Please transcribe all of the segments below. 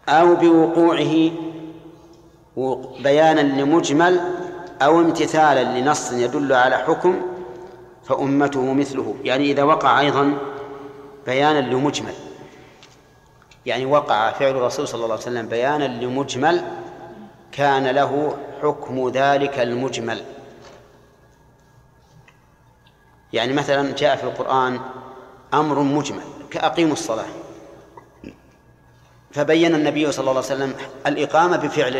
أو بوقوعه بيانا لمجمل أو امتثالا لنص يدل على حكم فأمته مثله. يعني إذا وقع أيضا بيانا لمجمل، يعني وقع فعل الرسول صلى الله عليه وسلم بيانا لمجمل كان له حكم ذلك المجمل. يعني مثلا جاء في القرآن أمر مجمل كأقيموا الصلاة، فبين النبي صلى الله عليه وسلم الإقامة بفعله،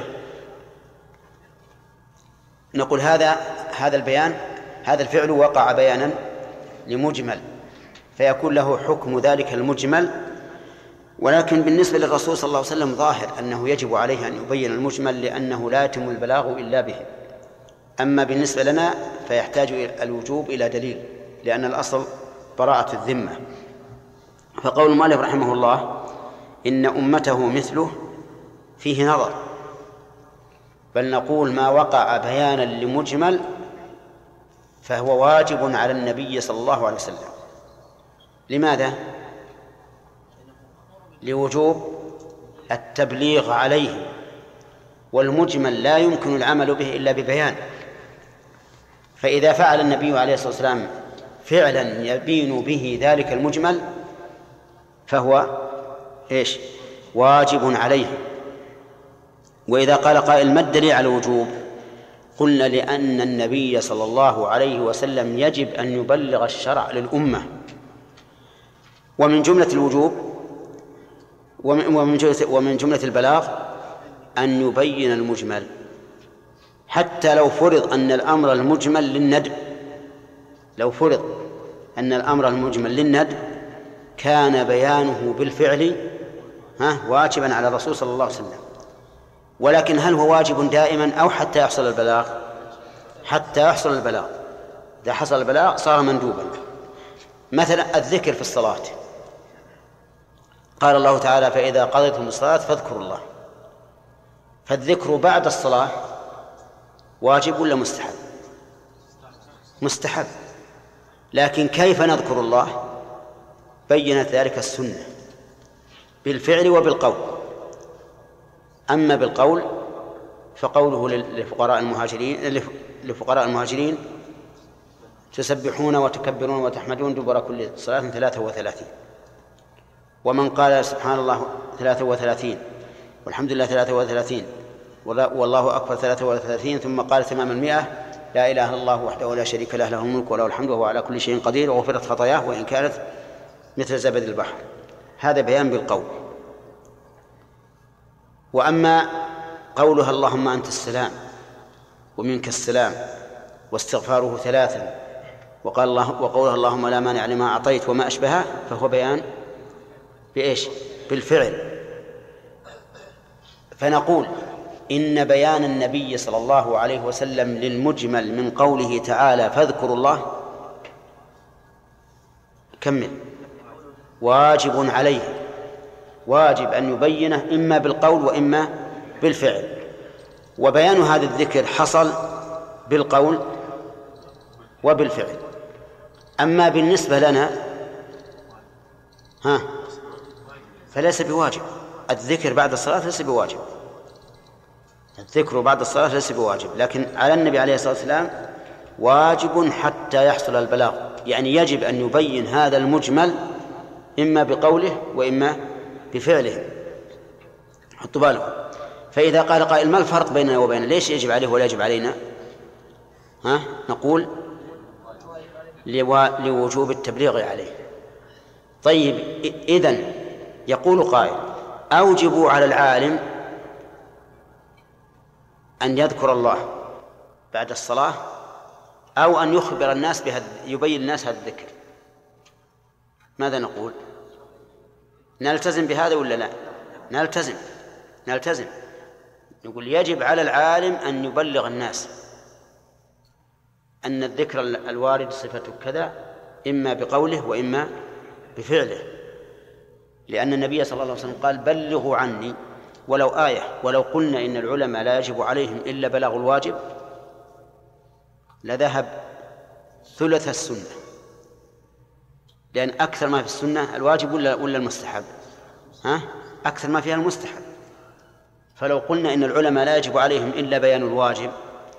نقول هذا البيان، هذا الفعل وقع بيانا لمجمل فيكون له حكم ذلك المجمل. ولكن بالنسبة للرسول صلى الله عليه وسلم ظاهر أنه يجب عليه أن يبين المجمل لأنه لا يتم البلاغ إلا به. أما بالنسبة لنا فيحتاج الوجوب إلى دليل، لأن الأصل براءة الذمة. فقول المؤلف رحمه الله إن أمته مثله فيه نظر، بل نقول ما وقع بيانا لمجمل فهو واجب على النبي صلى الله عليه وسلم. لماذا؟ لوجوب التبليغ عليه، والمجمل لا يمكن العمل به إلا ببيان. فإذا فعل النبي عليه الصلاة والسلام فعلا يبين به ذلك المجمل فهو واجب عليه. وإذا قال قائل ما الدليل على الوجوب؟ قلنا لأن النبي صلى الله عليه وسلم يجب أن يبلغ الشرع للأمة، ومن جملة الوجوب ومن جملة البلاغ أن يبين المجمل، حتى لو فرض أن الأمر المجمل للندب، لو فرض أن الأمر المجمل للندب كان بيانه بالفعل واجبا على الرسول صلى الله عليه وسلم. ولكن هل هو واجب دائما أو حتى يحصل البلاغ؟ حتى يحصل البلاغ. إذا حصل البلاغ صار مندوبا. مثلا الذكر في الصلاة، قال الله تعالى فإذا قضيتم الصلاة فاذكروا الله، فالذكر بعد الصلاة واجب ولا مستحب؟ مستحب. لكن كيف نذكر الله؟ بينت ذلك السنة بالفعل وبالقول. أما بالقول فقوله لفقراء المهاجرين تسبحون وتكبرون وتحمدون دبر كل صلاة 33. ومن قال سبحان الله 33 والحمد لله 33 والله أكبر 33 ثم قال تمام 100 لا إله إلا الله وحده لا شريك له له الملك وله الحمد وهو على كل شيء قدير وغفرت خطاياه وإن كانت مثل زبد البحر، هذا بيان بالقول. وأما قولها اللهم أنت السلام ومنك السلام واستغفاره 3 وقولها اللهم لا مانع لما أعطيت وما أشبهه فهو بيان بالفعل. فنقول إن بيان النبي صلى الله عليه وسلم للمجمل من قوله تعالى فاذكروا الله واجب عليه، واجب أن يبينه إما بالقول وإما بالفعل. وبيان هذا الذكر حصل بالقول وبالفعل. أما بالنسبة لنا فليس بواجب. الذكر بعد الصلاة ليس بواجب، الذكر بعد الصلاة ليس بواجب، لكن على النبي عليه الصلاة والسلام واجب حتى يحصل البلاغ. يعني يجب أن يبين هذا المجمل إما بقوله وإما بفعله. حطوا بالكم. فإذا قال قائل ما الفرق بيننا وبينه؟ ليش يجب عليه ولا يجب علينا؟ نقول لوجوب التبليغ عليه. طيب إذن يقول قائل أوجبوا على العالم أن يذكر الله بعد الصلاة أو أن يخبر الناس يبين الناس هذا الذكر، ماذا نقول؟ نلتزم بهذا ولا لا؟ نلتزم. نقول يجب على العالم أن يبلغ الناس أن الذكر الوارد صفته كذا إما بقوله وإما بفعله، لأن النبي صلى الله عليه وسلم قال بلغوا عني ولو آية. ولو قلنا إن العلماء لا يجب عليهم إلا بلاغ الواجب لذهب ثلث السنة، لأن أكثر ما في السنة الواجب ولا المستحب؟ أكثر ما فيها المستحب. فلو قلنا إن العلماء لا يجب عليهم إلا بيان الواجب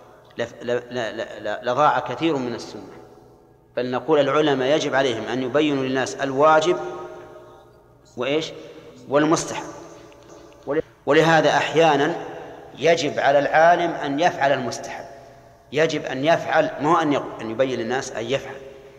لضاع كثير من السنة، بل نقول العلماء يجب عليهم أن يبينوا للناس الواجب وإيش والمستحب. ولهذا أحيانا يجب على العالم أن يفعل المستحب، يجب أن يفعل، مو أن يبين للناس أن يفعل.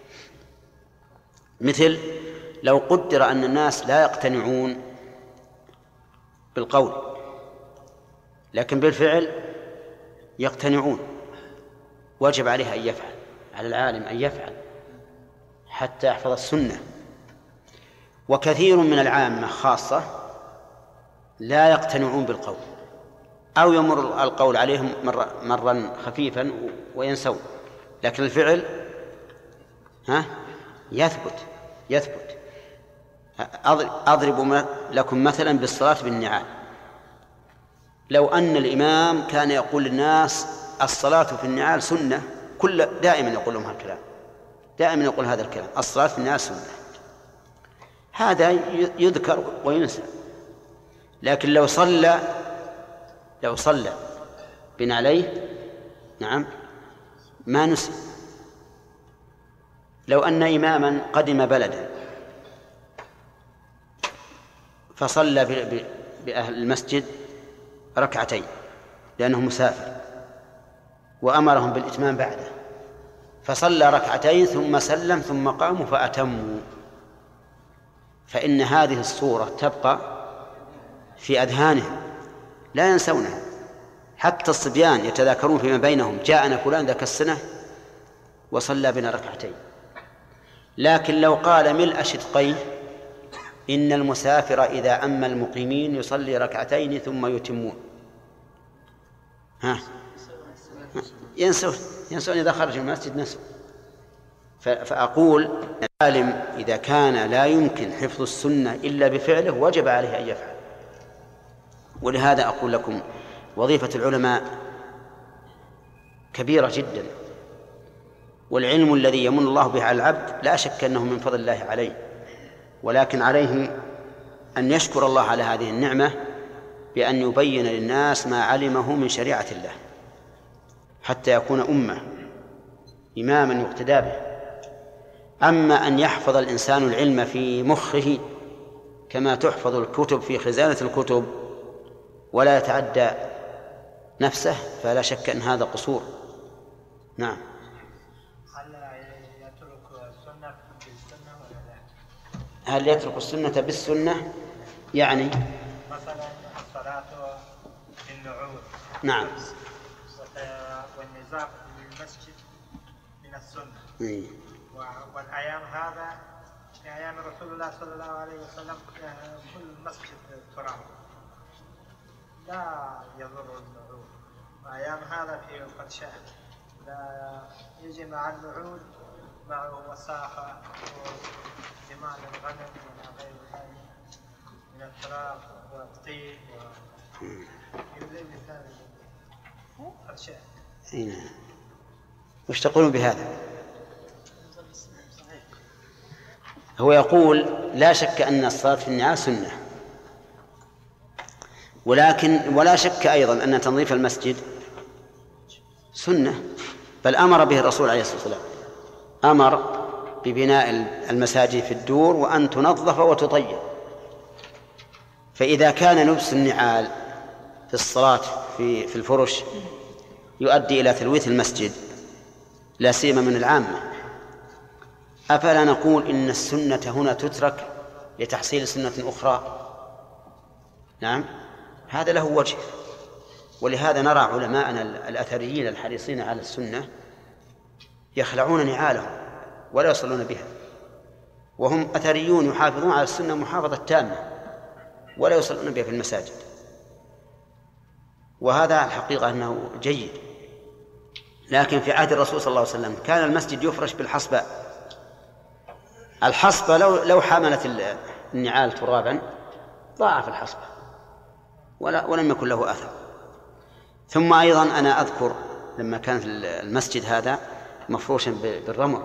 مثل لو قدر أن الناس لا يقتنعون بالقول لكن بالفعل يقتنعون، واجب عليه أن يفعل، على العالم أن يفعل حتى يحفظ السنة. وكثير من العامة خاصة لا يقتنعون بالقول، أو يمر القول عليهم مرا خفيفا وينسون، لكن الفعل يثبت. أضرب لكم مثلا بالصلاة بالنعال. لو أن الإمام كان يقول للناس الصلاة في النعال سنة، دائما يقول لهم هالكلام، دائما يقول هذا الكلام، الصلاة في النعال سنة، هذا يذكر وينسى. لكن لو صلى بنعليه نعم ما نسي. لو أن إماما قدم بلدا فصلى بأهل المسجد ركعتين لأنه مسافر وأمرهم بالإتمام بعده، فصلى ركعتين ثم سلم ثم قاموا فأتموا، فإن هذه الصورة تبقى في أذهانهم لا ينسونها. حتى الصبيان يتذاكرون فيما بينهم جاءنا فلان ذاك السنة وصلى بنا ركعتين. لكن لو قال ملء شدقيه إن المسافر إذا أما المقيمين يصلي ركعتين ثم يتمون، ينسون إذا خرج من المسجد نسوا. فأقول العالم إذا كان لا يمكن حفظ السنة إلا بفعله وجب عليه أن يفعل. ولهذا أقول لكم وظيفة العلماء كبيرة جدا، والعلم الذي يمن الله به على العبد لا شك أنه من فضل الله عليه، ولكن عليه أن يشكر الله على هذه النعمة بأن يبين للناس ما علمه من شريعة الله حتى يكون أمة إماما يقتدى به. أما أن يحفظ الإنسان العلم في مخه كما تحفظ الكتب في خزانة الكتب ولا يتعدى نفسه فلا شك أن هذا قصور. نعم. هل يترك السنة بالسنة؟ يعني مثلا الصلاة بالنعود نعم والنزاع في المسجد من السنة. والأيام هذا في أيام رسول الله صلى الله عليه وسلم كل مسجد تراب لا يضر النعود. وأيام هذا في قدشان لا يجي مع النعود معه وساخة ودماء الغنم ولا غير ذلك من التراب والطين ويوزي مثال قدشان. وش تقولون بهذا؟ هو يقول لا شك أن الصلاة في النعال سنة، ولكن ولا شك أيضا أن تنظيف المسجد سنة، بل أمر به الرسول عليه الصلاة والسلام، أمر ببناء المساجد في الدور وأن تنظف وتطيب. فإذا كان لبس النعال في الصلاة في الفرش يؤدي إلى تلويث المسجد لا سيما من العامة، أفلا نقول إن السنة هنا تترك لتحصيل سنة أخرى؟ نعم، هذا له وجه. ولهذا نرى علماءنا الأثريين الحريصين على السنة يخلعون نعالهم ولا يصلون بها، وهم أثريون يحافظون على السنة محافظة تامة ولا يصلون بها في المساجد، وهذا الحقيقة أنه جيد. لكن في عهد الرسول صلى الله عليه وسلم كان المسجد يفرش بالحصباء. الحصبة لو حملت النعال ترابا ضاعف الحصبة ولم يكن له أثر. ثم أيضا أنا أذكر لما كان المسجد هذا مفروشا بالرمل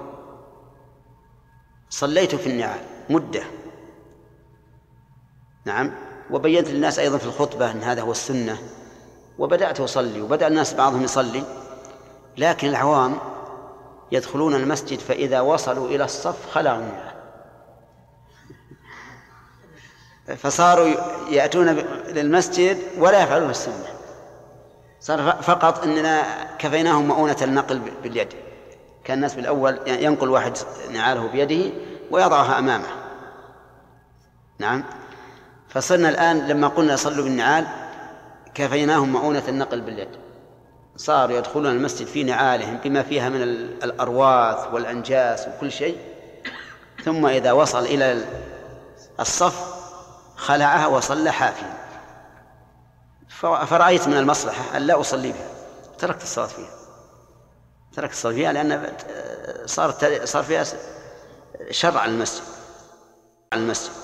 صليت في النعال مدة، نعم، وبينت للناس أيضا في الخطبة أن هذا هو السنة، وبدأت أصلي وبدأ الناس بعضهم يصلي، لكن العوام يدخلون المسجد فإذا وصلوا إلى الصف خلعوا النعال، فصاروا يأتون للمسجد ولا يفعلون السنة، صار فقط أننا كفيناهم مؤونة النقل باليد. كان الناس بالأول ينقل واحد نعاله بيده ويضعها أمامه. نعم. فصرنا الآن لما قلنا صلوا بالنعال كفيناهم مؤونة النقل باليد، صاروا يدخلون المسجد في نعالهم بما فيها من الأرواث والأنجاس وكل شيء، ثم إذا وصل إلى الصف خلعها وصلى حافيا. فرأيت من المصلحة أن لا أصلي بها، تركت الصلاة فيها لأن صار فيها شر على المسجد.